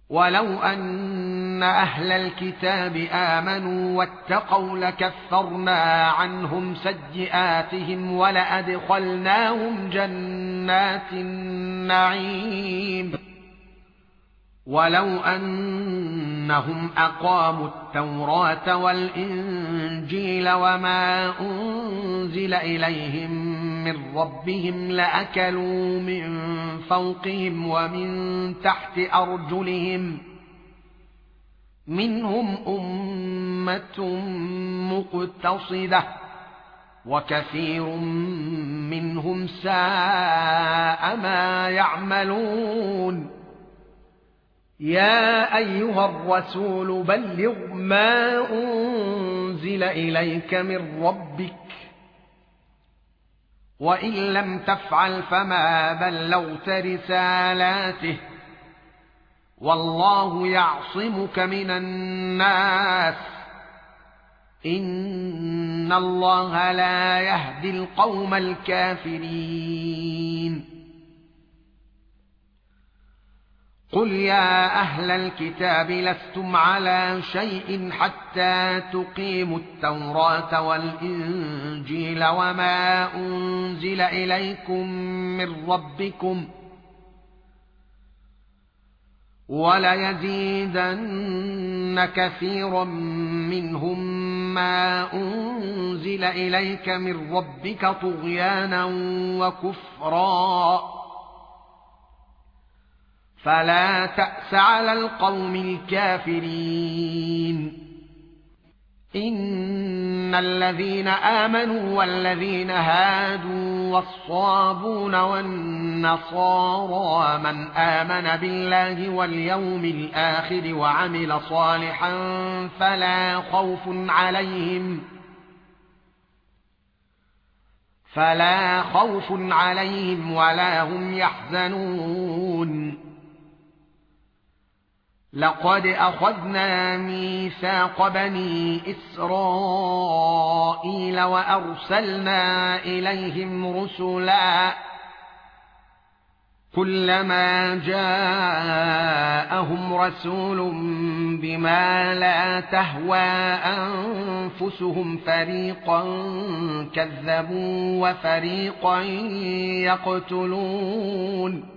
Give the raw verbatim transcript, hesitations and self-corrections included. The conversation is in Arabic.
ولو أن أهل الكتاب آمنوا واتقوا لكفرنا عنهم سيئاتهم ولأدخلناهم جنات النعيم ولو أنهم أقاموا التوراة والإنجيل وما أنزل إليهم من ربهم لأكلوا من فوقهم ومن تحت أرجلهم منهم أمة مقتصدة وكثير منهم ساء ما يعملون يا أيها الرسول بلغ ما أنزل إليك من ربك وإن لم تفعل فما بلغت رسالاته والله يعصمك من الناس إن الله لا يهدي القوم الكافرين قل يا أهل الكتاب لستم على شيء حتى تقيموا التوراة والإنجيل وما أنزل إليكم من ربكم وليزيدن كثيرا منهم ما أنزل إليك من ربك طغيانا وكفرا فلا تأس على القوم الكافرين إن الذين آمنوا والذين هادوا والصابون والنصارى من آمن بالله واليوم الآخر وعمل صالحا فلا خوف عليهم فلا خوف عليهم ولا هم يحزنون لقد أخذنا ميثاق بني إسرائيل وأرسلنا إليهم رسلا كلما جاءهم رسول بما لا تهوى أنفسهم فريقا كذبوا وفريقا يقتلون